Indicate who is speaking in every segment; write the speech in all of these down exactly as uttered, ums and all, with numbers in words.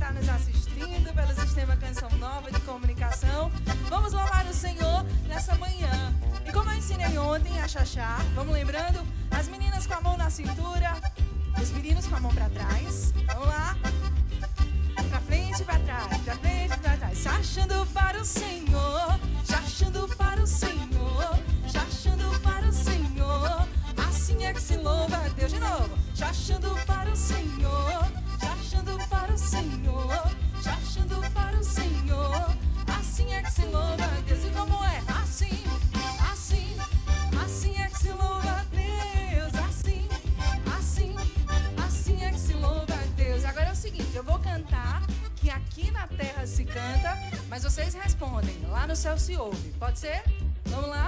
Speaker 1: está nos assistindo pelo Sistema Canção Nova de Comunicação. Vamos louvar o Senhor nessa manhã. E como eu ensinei ontem a Xaxá, vamos lembrando, as meninas com a mão na cintura, os meninos com a mão para trás. Vamos lá. Pra frente e pra trás, pra frente e pra trás. Xaxando para o Senhor, xaxando para o Senhor, xaxando para o Senhor. Assim é que se louva a Deus. De novo. Xaxando para o Senhor, xaxando para o Senhor, xaxando para o Senhor. Assim é que se louva a Deus. E como é? Assim, assim, assim é que se louva a Deus. Assim, assim, assim é que se louva a Deus. Agora é o seguinte, eu vou cantar, que aqui na terra se canta, mas vocês respondem, lá no céu se ouve. Pode ser? Vamos lá?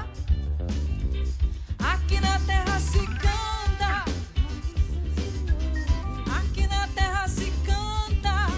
Speaker 1: Aqui na terra se canta, aqui na terra se canta.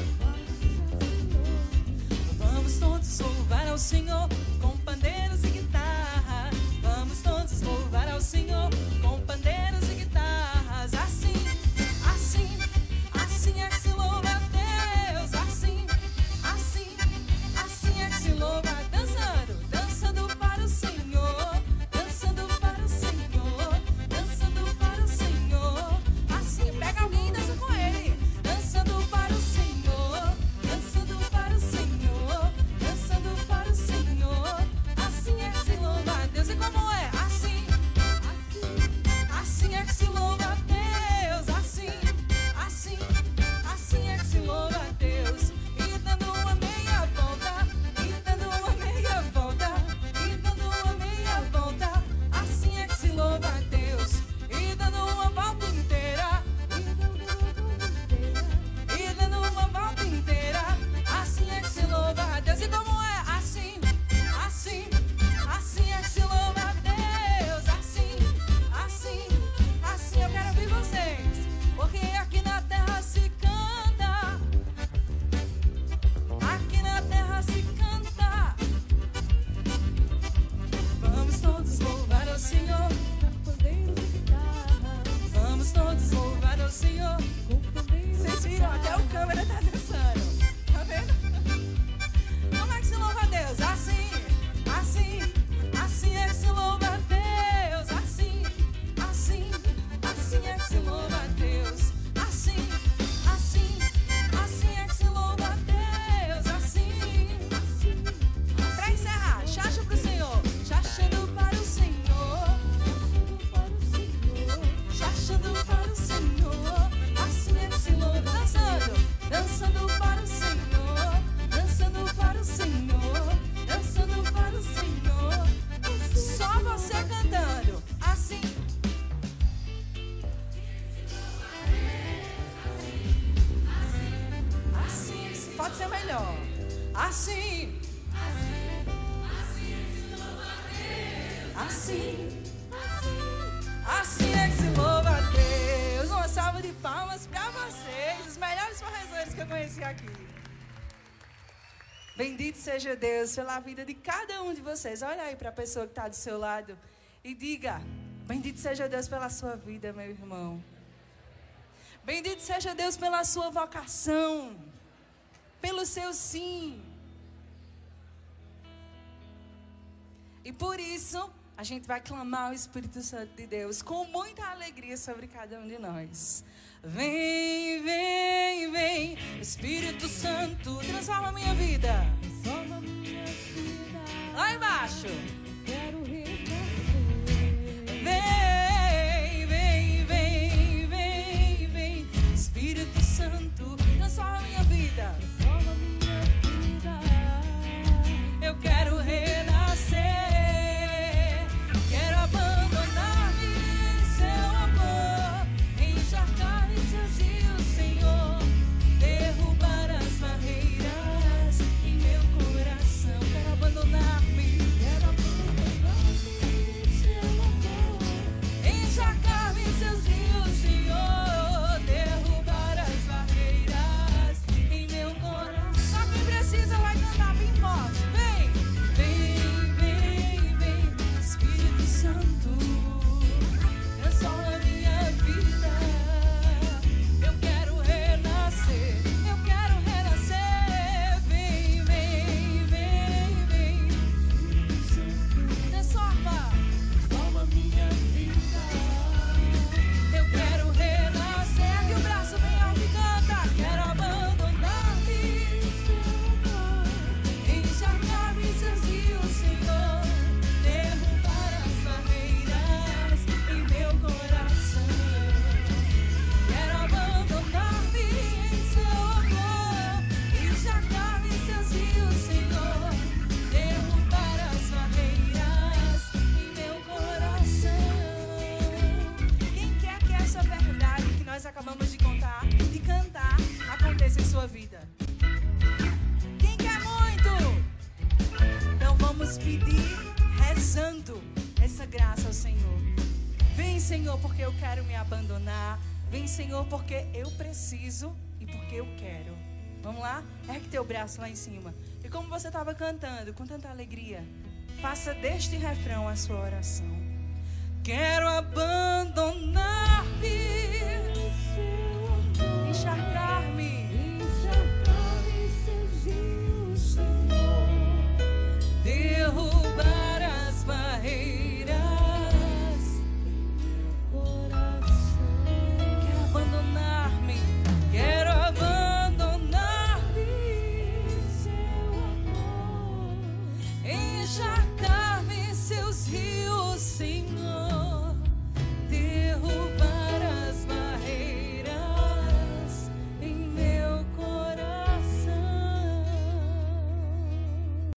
Speaker 1: Vamos todos louvar ao Senhor com pandeiros e guitarra. Vamos todos louvar ao Senhor com pandeiros e guitarras. Assim, assim, assim é que se louva a Deus. Assim, assim, assim é que se louva. Dançando, dançando para o Senhor, dançando para o Senhor, dançando para o Senhor. Assim, pega alguém e dança com ele. Dançando para o Senhor, dançando para o Senhor, dançando para o Senhor. Assim é que se louva a Deus. E como é? Assim, assim, assim é que se louva a Deus. Assim, assim, assim é que se louva a Deus. E dando uma meia volta, e dando uma meia volta, e dando uma meia volta. Assim é que se louva a Deus. E dando uma volta inteira, e dando uma volta inteira. Assim é que se louva a Deus. E como é? Assim, assim, assim é que se louva a Deus. Assim, assim, assim eu quero ouvir vocês. Porque aqui na terra se canta, aqui na terra se canta. Vamos todos louvar ao Senhor com pandeiros e guitarra. Vamos todos louvar ao Senhor com pandeiros. Vocês viram? Até o câmera tá dançando. Tá vendo? Como é que se louva a Deus? Assim, assim, assim é que se louva a Deus. Assim, assim, assim é que se louva a Deus. Assim, assim, assim é que se louva a Deus. Assim, assim. Pra encerrar, xaxa pro Senhor, xaxando para o Senhor, xaxando para o Senhor. Assim é que se louva. Dançando, dançando para o Senhor, dançando para o Senhor, dançando para o Senhor. Só você cantando. Assim. Assim, pode ser melhor. Assim. Assim. Assim é que se louva a Deus. Uma salva de palmas pra vocês, os melhores forrezeiros que eu conheci aqui. Bendito seja Deus pela vida de cada um de vocês. Olha aí para a pessoa que está do seu lado e diga: bendito seja Deus pela sua vida, meu irmão. Bendito seja Deus pela sua vocação, pelo seu sim. E por isso, a gente vai clamar o Espírito Santo de Deus com muita alegria sobre cada um de nós. Vem, vem, vem, Espírito Santo, transforma a minha vida. Transforma a minha vida. Lá embaixo. Quero renascer. Vem, vem, vem, vem, vem, Espírito Santo, transforma a minha vida. Transforma a minha vida. Eu quero renascer. Quero abandonar-me em seu amor, encharcar em seus rios, Senhor, derrubar as barreiras em meu coração. Quero abandonar-me, quero abandonar-me. acabamos de contar, de cantar, aconteça em sua vida. Quem quer muito? Então vamos pedir, rezando essa graça ao Senhor. Vem, Senhor, porque eu quero me abandonar. Vem, Senhor, porque eu preciso e porque eu quero. Vamos lá? Ergue teu braço lá em cima. E como você estava cantando, com tanta alegria, faça deste refrão a sua oração. Quero abandonar-me, encharcar-me,
Speaker 2: encharcar-me, servir o Senhor,
Speaker 1: derrubar as barreiras.
Speaker 2: coração.
Speaker 1: Quero abandonar-me, quero abandonar-me,
Speaker 2: Seu amor,
Speaker 1: encharcar